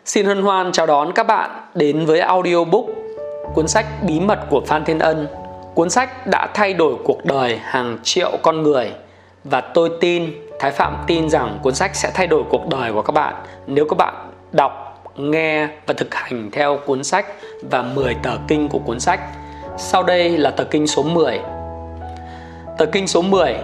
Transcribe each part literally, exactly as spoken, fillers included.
Xin hân hoan chào đón các bạn đến với audiobook cuốn sách Bí mật của Phan Thiên Ân. Cuốn sách đã thay đổi cuộc đời hàng triệu con người, và tôi tin, Thái Phạm tin rằng cuốn sách sẽ thay đổi cuộc đời của các bạn nếu các bạn đọc, nghe và thực hành theo cuốn sách và mười tờ kinh của cuốn sách. Sau đây là tờ kinh số mười. Tờ kinh số mười.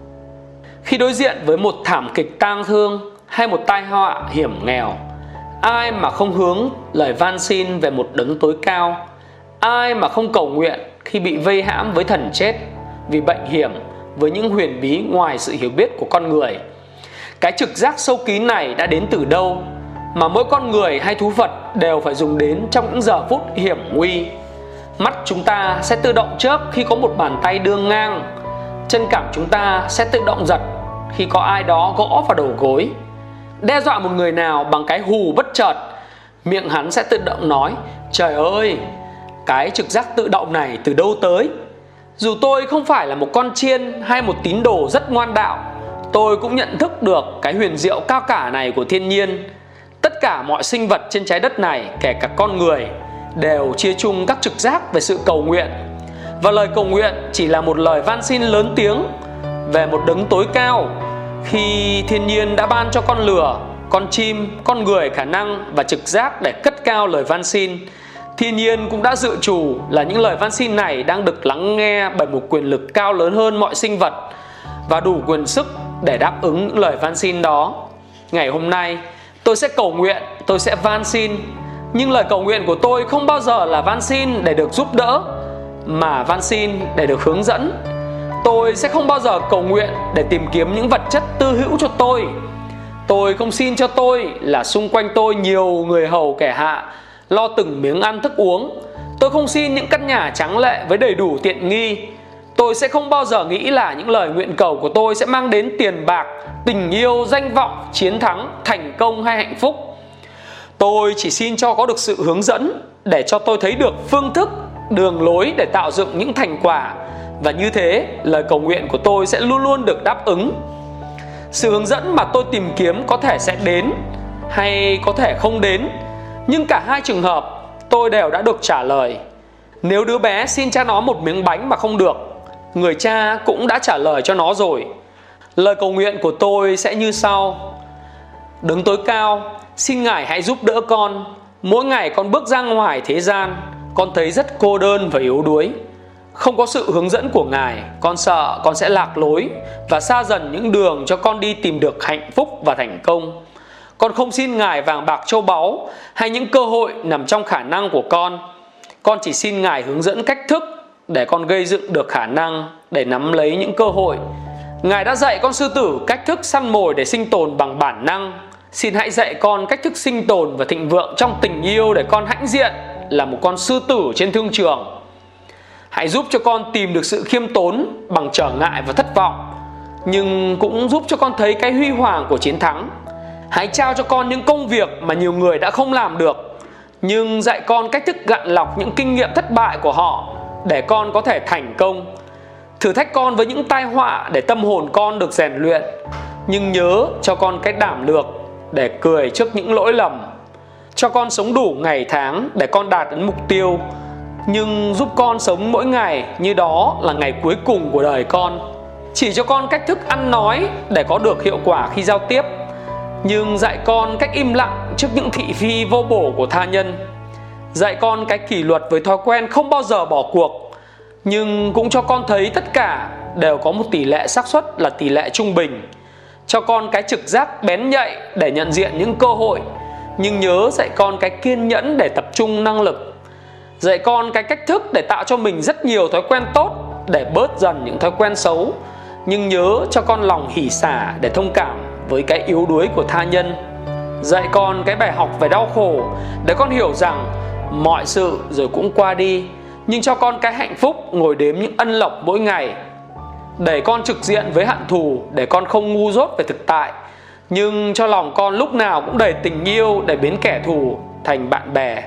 Khi đối diện với một thảm kịch tang thương hay một tai họa hiểm nghèo, ai mà không hướng lời van xin về một đấng tối cao? Ai mà không cầu nguyện khi bị vây hãm với thần chết, vì bệnh hiểm, với những huyền bí ngoài sự hiểu biết của con người? Cái trực giác sâu kín này đã đến từ đâu mà mỗi con người hay thú vật đều phải dùng đến trong những giờ phút hiểm nguy? Mắt chúng ta sẽ tự động chớp khi có một bàn tay đưa ngang. Chân cảm chúng ta sẽ tự động giật khi có ai đó gõ vào đầu gối. Đe dọa một người nào bằng cái hù bất chợt, miệng hắn sẽ tự động nói: trời ơi, cái trực giác tự động này từ đâu tới? Dù tôi không phải là một con chiên hay một tín đồ rất ngoan đạo, tôi cũng nhận thức được cái huyền diệu cao cả này của thiên nhiên. Tất cả mọi sinh vật trên trái đất này, kể cả con người, đều chia chung các trực giác về sự cầu nguyện. Và lời cầu nguyện chỉ là một lời van xin lớn tiếng về một đấng tối cao. Khi thiên nhiên đã ban cho con lừa, con chim, con người khả năng và trực giác để cất cao lời van xin, thiên nhiên cũng đã dự trù là những lời van xin này đang được lắng nghe bởi một quyền lực cao lớn hơn mọi sinh vật và đủ quyền sức để đáp ứng những lời van xin đó. Ngày hôm nay, tôi sẽ cầu nguyện, tôi sẽ van xin, nhưng lời cầu nguyện của tôi không bao giờ là van xin để được giúp đỡ, mà van xin để được hướng dẫn. Tôi sẽ không bao giờ cầu nguyện để tìm kiếm những vật chất tư hữu cho tôi. Tôi không xin cho tôi là xung quanh tôi nhiều người hầu kẻ hạ, lo từng miếng ăn thức uống. Tôi không xin những căn nhà tráng lệ với đầy đủ tiện nghi. Tôi sẽ không bao giờ nghĩ là những lời nguyện cầu của tôi sẽ mang đến tiền bạc, tình yêu, danh vọng, chiến thắng, thành công hay hạnh phúc. Tôi chỉ xin cho có được sự hướng dẫn để cho tôi thấy được phương thức, đường lối để tạo dựng những thành quả. Và như thế, lời cầu nguyện của tôi sẽ luôn luôn được đáp ứng. Sự hướng dẫn mà tôi tìm kiếm có thể sẽ đến hay có thể không đến, nhưng cả hai trường hợp tôi đều đã được trả lời. Nếu đứa bé xin cha nó một miếng bánh mà không được, người cha cũng đã trả lời cho nó rồi. Lời cầu nguyện của tôi sẽ như sau: Đấng tối cao, xin Ngài hãy giúp đỡ con. Mỗi ngày con bước ra ngoài thế gian, con thấy rất cô đơn và yếu đuối. Không có sự hướng dẫn của Ngài, con sợ con sẽ lạc lối và xa dần những đường cho con đi tìm được hạnh phúc và thành công. Con không xin Ngài vàng bạc châu báu hay những cơ hội nằm trong khả năng của con. Con chỉ xin Ngài hướng dẫn cách thức để con gây dựng được khả năng để nắm lấy những cơ hội. Ngài đã dạy con sư tử cách thức săn mồi để sinh tồn bằng bản năng. Xin hãy dạy con cách thức sinh tồn và thịnh vượng trong tình yêu để con hãnh diện là một con sư tử trên thương trường. Hãy giúp cho con tìm được sự khiêm tốn bằng trở ngại và thất vọng, nhưng cũng giúp cho con thấy cái huy hoàng của chiến thắng. Hãy trao cho con những công việc mà nhiều người đã không làm được, nhưng dạy con cách thức gạn lọc những kinh nghiệm thất bại của họ để con có thể thành công. Thử thách con với những tai họa để tâm hồn con được rèn luyện, nhưng nhớ cho con cái đảm lược để cười trước những lỗi lầm. Cho con sống đủ ngày tháng để con đạt đến mục tiêu, nhưng giúp con sống mỗi ngày như đó là ngày cuối cùng của đời con. Chỉ cho con cách thức ăn nói để có được hiệu quả khi giao tiếp, nhưng dạy con cách im lặng trước những thị phi vô bổ của tha nhân. Dạy con cái kỷ luật với thói quen không bao giờ bỏ cuộc, nhưng cũng cho con thấy tất cả đều có một tỷ lệ xác suất là tỷ lệ trung bình. Cho con cái trực giác bén nhạy để nhận diện những cơ hội, nhưng nhớ dạy con cái kiên nhẫn để tập trung năng lực. Dạy con cái cách thức để tạo cho mình rất nhiều thói quen tốt để bớt dần những thói quen xấu, nhưng nhớ cho con lòng hỉ xả để thông cảm với cái yếu đuối của tha nhân. Dạy con cái bài học về đau khổ để con hiểu rằng mọi sự rồi cũng qua đi, nhưng cho con cái hạnh phúc ngồi đếm những ân lộc mỗi ngày. Để con trực diện với hận thù để con không ngu dốt về thực tại, nhưng cho lòng con lúc nào cũng đầy tình yêu để biến kẻ thù thành bạn bè.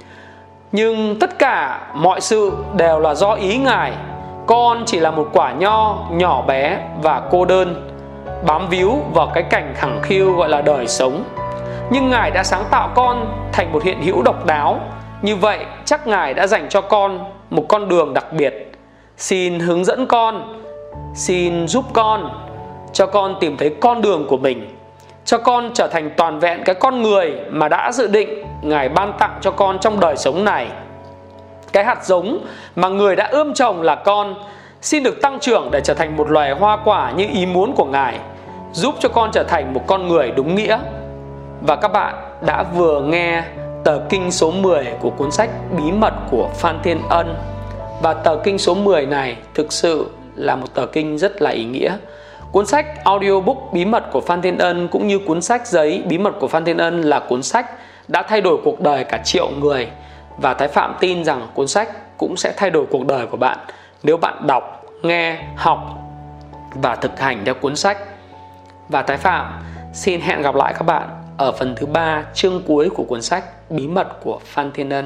Nhưng tất cả mọi sự đều là do ý Ngài. Con chỉ là một quả nho nhỏ bé và cô đơn, bám víu vào cái cảnh khẳng khiu gọi là đời sống. nhưng Ngài đã sáng tạo con thành một hiện hữu độc đáo. Như vậy chắc Ngài đã dành cho con một con đường đặc biệt. Xin hướng dẫn con, xin giúp con, cho con tìm thấy con đường của mình, cho con trở thành toàn vẹn cái con người mà đã dự định Ngài ban tặng cho con trong đời sống này. Cái hạt giống mà Người đã ươm trồng là con, xin được tăng trưởng để trở thành một loài hoa quả như ý muốn của Ngài, giúp cho con trở thành một con người đúng nghĩa. Và các bạn đã vừa nghe tờ kinh số mười của cuốn sách Bí mật của Phan Thiên Ân. Và tờ kinh số mười này thực sự là một tờ kinh rất là ý nghĩa. Cuốn sách audiobook Bí mật của Phan Thiên Ân cũng như cuốn sách giấy Bí mật của Phan Thiên Ân là cuốn sách đã thay đổi cuộc đời cả triệu người. Và Thái Phạm tin rằng cuốn sách cũng sẽ thay đổi cuộc đời của bạn nếu bạn đọc, nghe, học và thực hành theo cuốn sách. Và Thái Phạm xin hẹn gặp lại các bạn ở phần thứ ba, chương cuối của cuốn sách Bí mật của Phan Thiên Ân.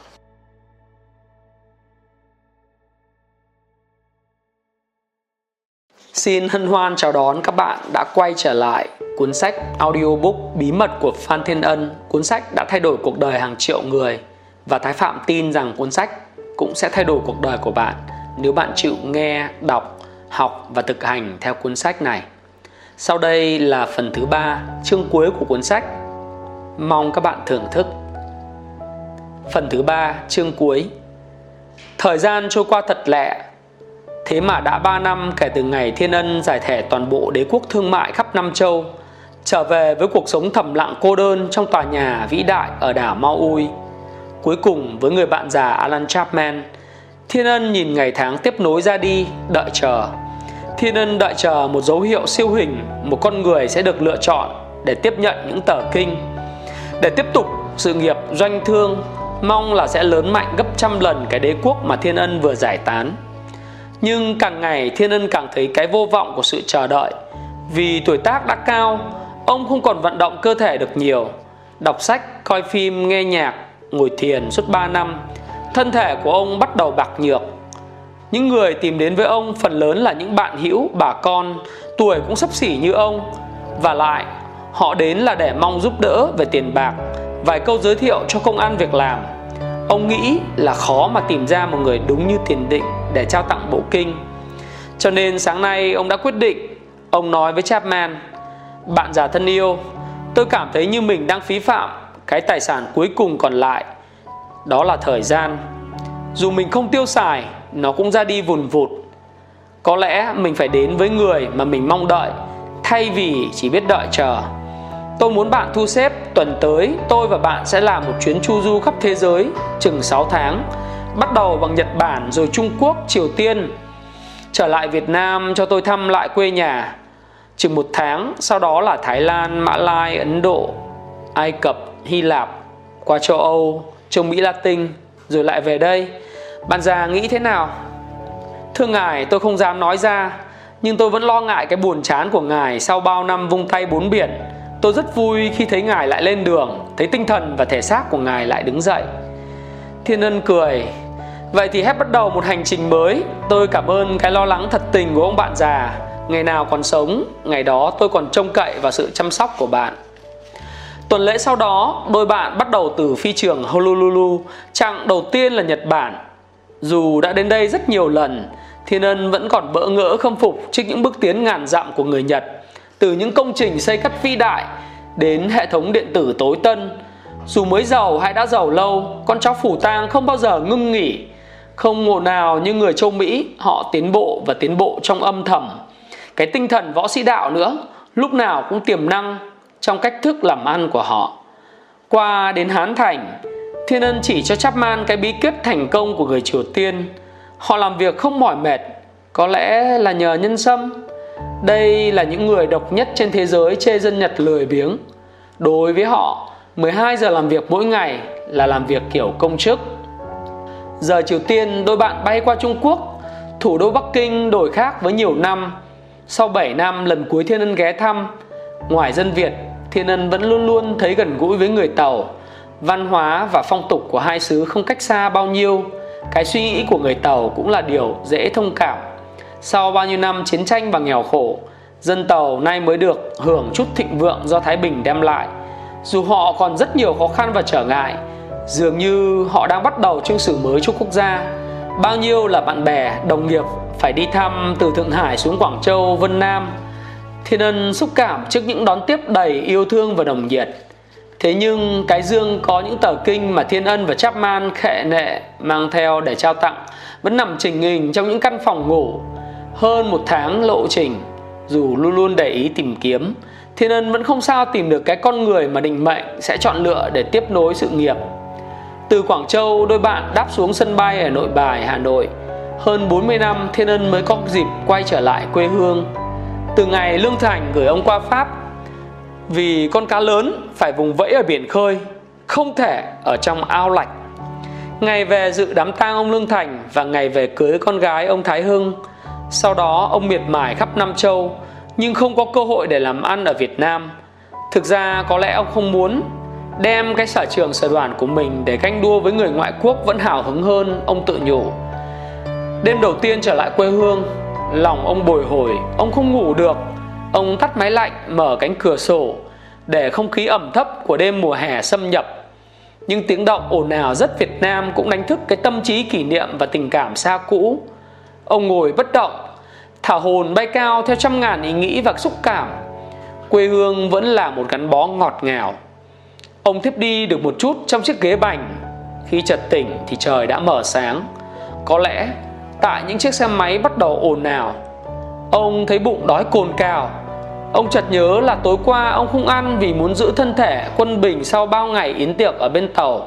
Xin hân hoan chào đón các bạn đã quay trở lại cuốn sách audiobook Bí mật của Phan Thiên Ân. Cuốn sách đã thay đổi cuộc đời hàng triệu người. Và Thái Phạm tin rằng cuốn sách cũng sẽ thay đổi cuộc đời của bạn nếu bạn chịu nghe, đọc, học và thực hành theo cuốn sách này. Sau đây là phần thứ ba, chương cuối của cuốn sách. Mong các bạn thưởng thức. Phần thứ ba, chương cuối. Thời gian trôi qua thật lẹ. Thế mà đã ba năm kể từ ngày Thiên Ân giải thể toàn bộ đế quốc thương mại khắp Nam Châu, trở về với cuộc sống thầm lặng cô đơn trong tòa nhà vĩ đại ở đảo Maui. Cuối cùng với người bạn già Alan Chapman, Thiên Ân nhìn ngày tháng tiếp nối ra đi, đợi chờ. Thiên Ân đợi chờ một dấu hiệu siêu hình, một con người sẽ được lựa chọn để tiếp nhận những tờ kinh, để tiếp tục sự nghiệp doanh thương, mong là sẽ lớn mạnh gấp trăm lần cái đế quốc mà Thiên Ân vừa giải tán. Nhưng càng ngày Thiên Ân càng thấy cái vô vọng của sự chờ đợi. Vì tuổi tác đã cao, ông không còn vận động cơ thể được nhiều. Đọc sách, coi phim, nghe nhạc, ngồi thiền suốt ba năm, thân thể của ông bắt đầu bạc nhược. Những người tìm đến với ông phần lớn là những bạn hữu, bà con, tuổi cũng xấp xỉ như ông. Và lại, họ đến là để mong giúp đỡ về tiền bạc, vài câu giới thiệu cho công ăn việc làm. Ông nghĩ là khó mà tìm ra một người đúng như tiền định để trao tặng bộ kinh. Cho nên sáng nay ông đã quyết định. Ông nói với Chapman: "Bạn già thân yêu, tôi cảm thấy như mình đang phí phạm cái tài sản cuối cùng còn lại, đó là thời gian. Dù mình không tiêu xài, nó cũng ra đi vùn vụt. Có lẽ mình phải đến với người mà mình mong đợi, thay vì chỉ biết đợi chờ. Tôi muốn bạn thu xếp tuần tới tôi và bạn sẽ làm một chuyến chu du khắp thế giới chừng sáu tháng, bắt đầu bằng Nhật Bản rồi Trung Quốc, Triều Tiên, trở lại Việt Nam cho tôi thăm lại quê nhà. Chừng một tháng, sau đó là Thái Lan, Mã Lai, Ấn Độ, Ai Cập, Hy Lạp, qua châu Âu, châu Mỹ Latin, rồi lại về đây. Bạn già nghĩ thế nào?" "Thưa ngài, tôi không dám nói ra, nhưng tôi vẫn lo ngại cái buồn chán của ngài sau bao năm vung tay bốn biển. Tôi rất vui khi thấy ngài lại lên đường, thấy tinh thần và thể xác của ngài lại đứng dậy." Thiên Ân cười: "Vậy thì hãy bắt đầu một hành trình mới. Tôi cảm ơn cái lo lắng thật tình của ông bạn già. Ngày nào còn sống, ngày đó tôi còn trông cậy vào sự chăm sóc của bạn." Tuần lễ sau đó, đôi bạn bắt đầu từ phi trường Honolulu, chặng đầu tiên là Nhật Bản. Dù đã đến đây rất nhiều lần, Thiên Ân vẫn còn bỡ ngỡ khâm phục trước những bước tiến ngàn dặm của người Nhật. Từ những công trình xây cất vĩ đại đến hệ thống điện tử tối tân. Dù mới giàu hay đã giàu lâu, con cháu phủ tang không bao giờ ngưng nghỉ. Không ngộ nào như người châu Mỹ, họ tiến bộ và tiến bộ trong âm thầm. Cái tinh thần võ sĩ đạo nữa, lúc nào cũng tiềm năng trong cách thức làm ăn của họ. Qua đến Hán Thành, Thiên Ân chỉ cho Chapman cái bí kíp thành công của người Triều Tiên. Họ làm việc không mỏi mệt, có lẽ là nhờ nhân sâm. Đây là những người độc nhất trên thế giới chê dân Nhật lười biếng. Đối với họ, mười hai giờ làm việc mỗi ngày là làm việc kiểu công chức. Giờ Triều Tiên, đôi bạn bay qua Trung Quốc. Thủ đô Bắc Kinh đổi khác với nhiều năm. Sau bảy năm lần cuối Thiên Ân ghé thăm, ngoài dân Việt, Thiên Ân vẫn luôn luôn thấy gần gũi với người Tàu. Văn hóa và phong tục của hai xứ không cách xa bao nhiêu. Cái suy nghĩ của người Tàu cũng là điều dễ thông cảm. Sau bao nhiêu năm chiến tranh và nghèo khổ, dân Tàu nay mới được hưởng chút thịnh vượng do Thái Bình đem lại. Dù họ còn rất nhiều khó khăn và trở ngại, dường như họ đang bắt đầu chương sử mới cho quốc gia. Bao nhiêu là bạn bè, đồng nghiệp phải đi thăm từ Thượng Hải xuống Quảng Châu, Vân Nam. Thiên Ân xúc cảm trước những đón tiếp đầy yêu thương và nồng nhiệt. Thế nhưng cái dương có những tờ kinh mà Thiên Ân và Chapman khệ nệ mang theo để trao tặng vẫn nằm chình hình trong những căn phòng ngủ. Hơn một tháng lộ trình, dù luôn luôn để ý tìm kiếm, Thiên Ân vẫn không sao tìm được cái con người mà định mệnh sẽ chọn lựa để tiếp nối sự nghiệp. Từ Quảng Châu, đôi bạn đáp xuống sân bay ở Nội Bài, Hà Nội. Hơn bốn mươi năm, Thiên Ân mới có dịp quay trở lại quê hương. Từ ngày Lương Thành gửi ông qua Pháp, vì con cá lớn phải vùng vẫy ở biển khơi, không thể ở trong ao lạch. Ngày về dự đám tang ông Lương Thành và ngày về cưới con gái ông Thái Hưng. Sau đó ông miệt mài khắp Nam Châu, nhưng không có cơ hội để làm ăn ở Việt Nam. Thực ra có lẽ ông không muốn đem cái sở trường sở đoản của mình để ganh đua với người ngoại quốc vẫn hào hứng hơn, ông tự nhủ. Đêm đầu tiên trở lại quê hương, lòng ông bồi hồi, ông không ngủ được. Ông tắt máy lạnh, mở cánh cửa sổ để không khí ẩm thấp của đêm mùa hè xâm nhập. Nhưng tiếng động ồn ào rất Việt Nam cũng đánh thức cái tâm trí kỷ niệm và tình cảm xa cũ. Ông ngồi bất động, thả hồn bay cao theo trăm ngàn ý nghĩ và xúc cảm. Quê hương vẫn là một gắn bó ngọt ngào. Ông thiếp đi được một chút trong chiếc ghế bành. Khi chợt tỉnh thì trời đã mở sáng. Có lẽ tại những chiếc xe máy bắt đầu ồn ào, ông thấy bụng đói cồn cào. Ông chợt nhớ là tối qua ông không ăn vì muốn giữ thân thể quân bình sau bao ngày yến tiệc ở bên tàu.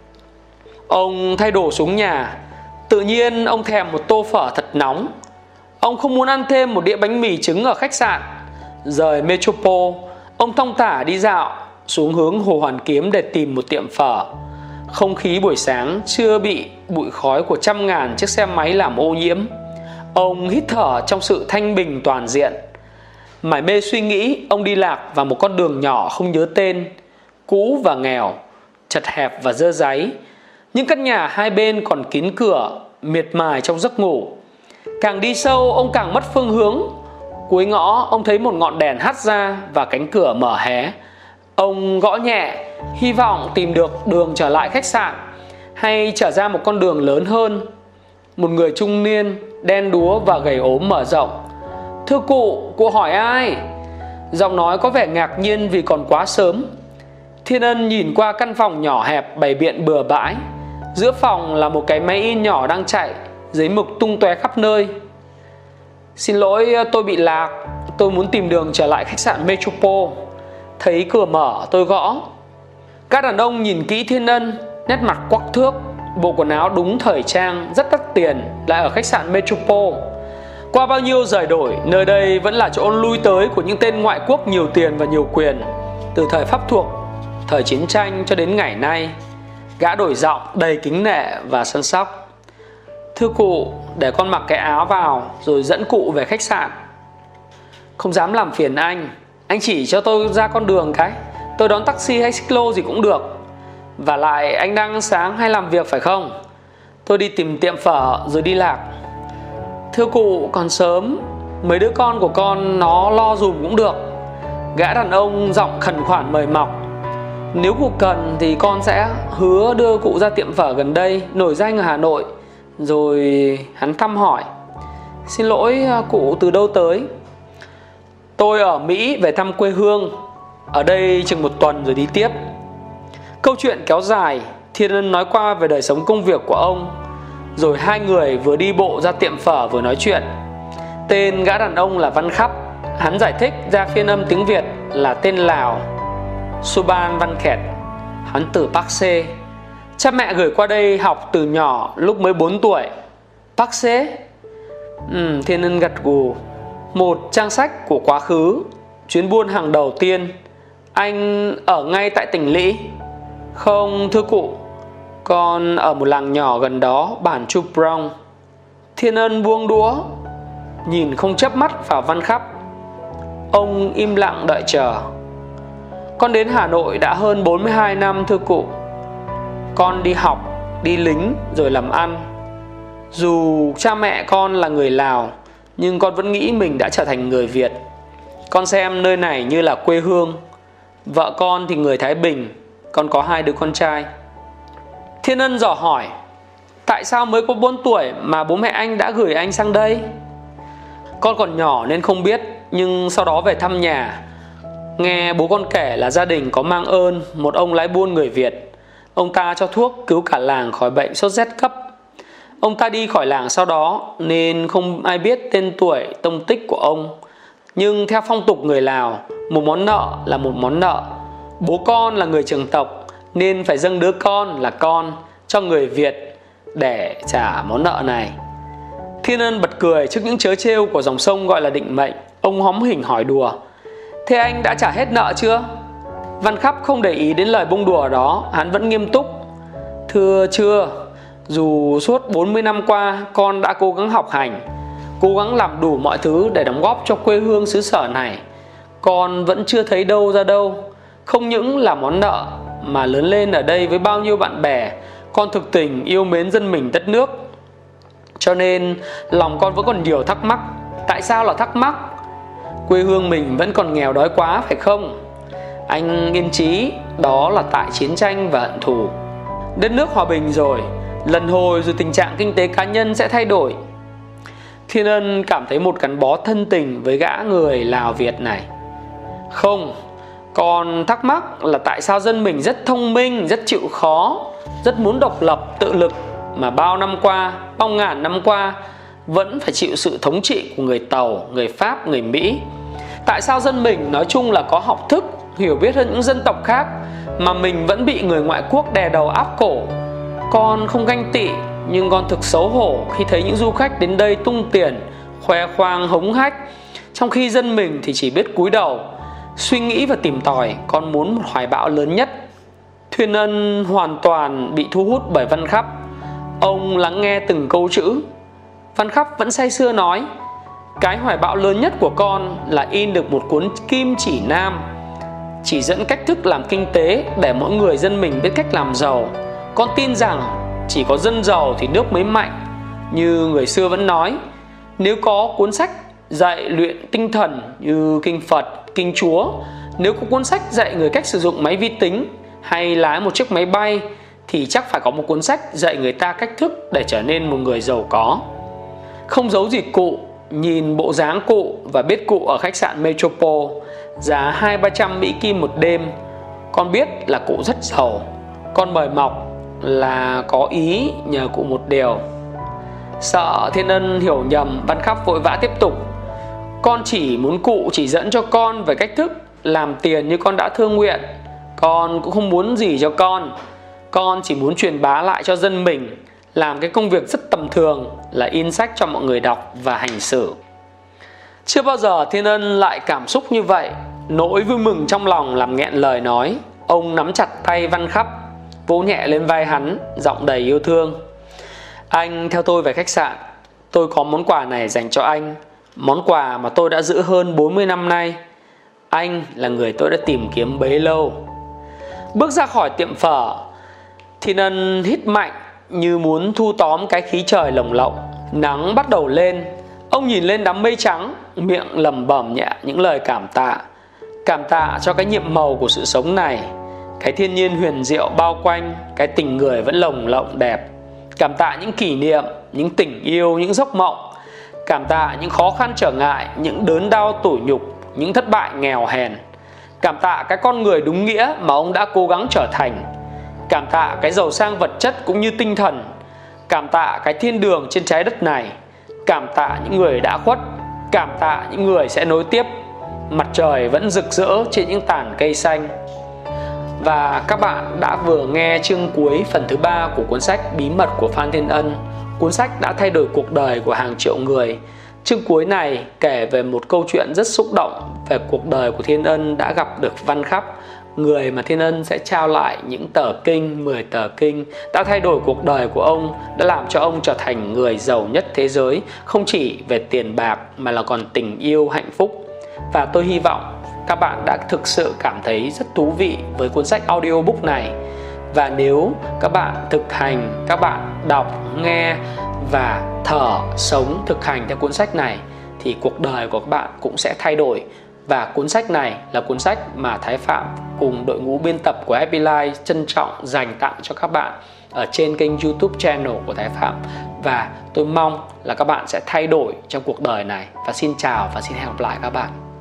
Ông thay đồ xuống nhà. Tự nhiên ông thèm một tô phở thật nóng. Ông không muốn ăn thêm một đĩa bánh mì trứng ở khách sạn. Rời Metropole, ông thong thả đi dạo xuống hướng Hồ Hoàn Kiếm để tìm một tiệm phở. Không khí buổi sáng chưa bị bụi khói của trăm ngàn chiếc xe máy làm ô nhiễm. Ông hít thở trong sự thanh bình toàn diện. Mải mê suy nghĩ, ông đi lạc vào một con đường nhỏ không nhớ tên, cũ và nghèo, chật hẹp và dơ dáy. Những căn nhà hai bên còn kín cửa, miệt mài trong giấc ngủ. Càng đi sâu, ông càng mất phương hướng. Cuối ngõ, ông thấy một ngọn đèn hắt ra và cánh cửa mở hé. Ông gõ nhẹ, hy vọng tìm được đường trở lại khách sạn hay trở ra một con đường lớn hơn. Một người trung niên, đen đúa và gầy ốm mở rộng. "Thưa cụ, cụ hỏi ai?" Giọng nói có vẻ ngạc nhiên vì còn quá sớm. Thiên Ân nhìn qua căn phòng nhỏ hẹp bày biện bừa bãi. Giữa phòng là một cái máy in nhỏ đang chạy, giấy mực tung tóe khắp nơi. "Xin lỗi, tôi bị lạc. Tôi muốn tìm đường trở lại khách sạn Metropole." Thấy cửa mở, tôi gõ. Các đàn ông nhìn kỹ Thiên Ân, nét mặt quắc thước, bộ quần áo đúng thời trang, rất đắt tiền, lại ở khách sạn Metropole. Qua bao nhiêu rời đổi, nơi đây vẫn là chỗ lui tới của những tên ngoại quốc nhiều tiền và nhiều quyền. Từ thời Pháp thuộc, thời chiến tranh cho đến ngày nay. Gã đổi giọng đầy kính nể và săn sóc. "Thưa cụ, để con mặc cái áo vào rồi dẫn cụ về khách sạn." "Không dám làm phiền anh. Anh chỉ cho tôi ra con đường cái. Tôi đón taxi hay xích lô gì cũng được. Và lại anh đang sáng hay làm việc phải không? Tôi đi tìm tiệm phở rồi đi lạc." "Thưa cụ, còn sớm. Mấy đứa con của con nó lo dùm cũng được." Gã đàn ông giọng khẩn khoản mời mọc. "Nếu cụ cần thì con sẽ hứa đưa cụ ra tiệm phở gần đây, nổi danh ở Hà Nội." Rồi hắn thăm hỏi. "Xin lỗi, cụ từ đâu tới?" "Tôi ở Mỹ về thăm quê hương. Ở đây chừng một tuần rồi đi tiếp." Câu chuyện kéo dài. Thiên Ân nói qua về đời sống công việc của ông. Rồi hai người vừa đi bộ ra tiệm phở vừa nói chuyện. Tên gã đàn ông là Văn Khắp. Hắn giải thích ra phiên âm tiếng Việt là tên Lào, Suban Văn Khẹt. Hắn từ Park Se. Cha mẹ gửi qua đây học từ nhỏ lúc mới bốn tuổi. Park Se? Ừ, Thiên Ân gật gù. Một trang sách của quá khứ. Chuyến buôn hàng đầu tiên. Anh ở ngay tại tỉnh lỵ? Không, thưa cụ. Con ở một làng nhỏ gần đó, bản Chu Prong. Thiên Ân buông đũa, nhìn không chớp mắt vào Văn Khắp. Ông im lặng đợi chờ. Con đến Hà Nội đã hơn bốn mươi hai năm, thưa cụ. Con đi học, đi lính rồi làm ăn. Dù cha mẹ con là người Lào, nhưng con vẫn nghĩ mình đã trở thành người Việt. Con xem nơi này như là quê hương. Vợ con thì người Thái Bình, con có hai đứa con trai. Thiên Ân dò hỏi: tại sao mới có bốn tuổi mà bố mẹ anh đã gửi anh sang đây? Con còn nhỏ nên không biết, nhưng sau đó về thăm nhà, nghe bố con kể là gia đình có mang ơn một ông lái buôn người Việt. Ông ta cho thuốc cứu cả làng khỏi bệnh sốt rét cấp. Ông ta đi khỏi làng sau đó nên không ai biết tên tuổi tông tích của ông. Nhưng theo phong tục người Lào, một món nợ là một món nợ. Bố con là người trưởng tộc nên phải dâng đứa con là con cho người Việt để trả món nợ này. Thiên Ân bật cười trước những trớ trêu của dòng sông gọi là định mệnh. Ông hóm hỉnh hỏi đùa: thế anh đã trả hết nợ chưa? Văn Khắp không để ý đến lời bông đùa đó, hắn vẫn nghiêm túc: thưa chưa. Dù suốt bốn mươi năm qua con đã cố gắng học hành, cố gắng làm đủ mọi thứ để đóng góp cho quê hương xứ sở này, con vẫn chưa thấy đâu ra đâu. Không những là món nợ mà lớn lên ở đây với bao nhiêu bạn bè, con thực tình yêu mến dân mình đất nước. Cho nên lòng con vẫn còn nhiều thắc mắc. Tại sao là thắc mắc? Quê hương mình vẫn còn nghèo đói quá phải không? Anh yên chí, đó là tại chiến tranh và hận thù. Đất nước hòa bình rồi, lần hồi rồi tình trạng kinh tế cá nhân sẽ thay đổi. Thiên Ân cảm thấy một gắn bó thân tình với gã người Lào Việt này. Không, con thắc mắc là tại sao dân mình rất thông minh, rất chịu khó, rất muốn độc lập, tự lực, mà bao năm qua, bao ngàn năm qua vẫn phải chịu sự thống trị của người Tàu, người Pháp, người Mỹ. Tại sao dân mình nói chung là có học thức, hiểu biết hơn những dân tộc khác, mà mình vẫn bị người ngoại quốc đè đầu áp cổ? Con không ganh tị, nhưng con thực xấu hổ khi thấy những du khách đến đây tung tiền, khoe khoang hống hách, trong khi dân mình thì chỉ biết cúi đầu, suy nghĩ và tìm tòi. Con muốn một hoài bão lớn nhất. Thiên Ân hoàn toàn bị thu hút bởi Văn Khắp. Ông lắng nghe từng câu chữ. Văn Khắp vẫn say sưa nói: cái hoài bão lớn nhất của con là in được một cuốn kim chỉ nam, chỉ dẫn cách thức làm kinh tế để mỗi người dân mình biết cách làm giàu. Con tin rằng chỉ có dân giàu thì nước mới mạnh. Như người xưa vẫn nói, nếu có cuốn sách dạy luyện tinh thần như kinh Phật, kinh Chúa, nếu có cuốn sách dạy người cách sử dụng máy vi tính hay lái một chiếc máy bay, thì chắc phải có một cuốn sách dạy người ta cách thức để trở nên một người giàu có. Không giấu gì cụ, nhìn bộ dáng cụ và biết cụ ở khách sạn Metropole, giá hai ba trăm Mỹ Kim một đêm, con biết là cụ rất giàu. Con mời mọc là có ý nhờ cụ một điều. Sợ Thiên Ân hiểu nhầm, Văn Khắp vội vã tiếp tục: con chỉ muốn cụ chỉ dẫn cho con về cách thức làm tiền như con đã thương nguyện. Con cũng không muốn gì cho con. Con chỉ muốn truyền bá lại cho dân mình, làm cái công việc rất tầm thường là in sách cho mọi người đọc và hành xử. Chưa bao giờ Thiên Ân lại cảm xúc như vậy. Nỗi vui mừng trong lòng làm nghẹn lời nói. Ông nắm chặt tay Văn Khắp, vỗ nhẹ lên vai hắn, giọng đầy yêu thương: anh theo tôi về khách sạn. Tôi có món quà này dành cho anh, món quà mà tôi đã giữ hơn bốn mươi năm nay. Anh là người tôi đã tìm kiếm bấy lâu. Bước ra khỏi tiệm phở, Thiên Ân hít mạnh như muốn thu tóm cái khí trời lồng lộng. Nắng bắt đầu lên. Ông nhìn lên đám mây trắng, miệng lẩm bẩm nhẹ những lời cảm tạ. Cảm tạ cho cái nhiệm màu của sự sống này, cái thiên nhiên huyền diệu bao quanh, cái tình người vẫn lồng lộng đẹp. Cảm tạ những kỷ niệm, những tình yêu, những giấc mộng. Cảm tạ những khó khăn trở ngại, những đớn đau tủi nhục, những thất bại nghèo hèn. Cảm tạ cái con người đúng nghĩa mà ông đã cố gắng trở thành. Cảm tạ cái giàu sang vật chất cũng như tinh thần. Cảm tạ cái thiên đường trên trái đất này. Cảm tạ những người đã khuất. Cảm tạ những người sẽ nối tiếp. Mặt trời vẫn rực rỡ trên những tàn cây xanh. Và các bạn đã vừa nghe chương cuối phần thứ ba của cuốn sách Bí mật của Phan Thiên Ân. Cuốn sách đã thay đổi cuộc đời của hàng triệu người. Chương cuối này kể về một câu chuyện rất xúc động về cuộc đời của Thiên Ân đã gặp được Văn Khắp, người mà Thiên Ân sẽ trao lại những tờ kinh, mười tờ kinh đã thay đổi cuộc đời của ông, đã làm cho ông trở thành người giàu nhất thế giới, không chỉ về tiền bạc mà là còn tình yêu, hạnh phúc. Và tôi hy vọng các bạn đã thực sự cảm thấy rất thú vị với cuốn sách audiobook này. Và nếu các bạn thực hành, các bạn đọc, nghe và thở, sống, thực hành theo cuốn sách này thì cuộc đời của các bạn cũng sẽ thay đổi Và cuốn sách này là cuốn sách mà Thái Phạm cùng đội ngũ biên tập của Happy Life trân trọng dành tặng cho các bạn ở trên kênh YouTube channel của Thái Phạm. Và tôi mong là các bạn sẽ thay đổi trong cuộc đời này. Và xin chào và xin hẹn gặp lại các bạn.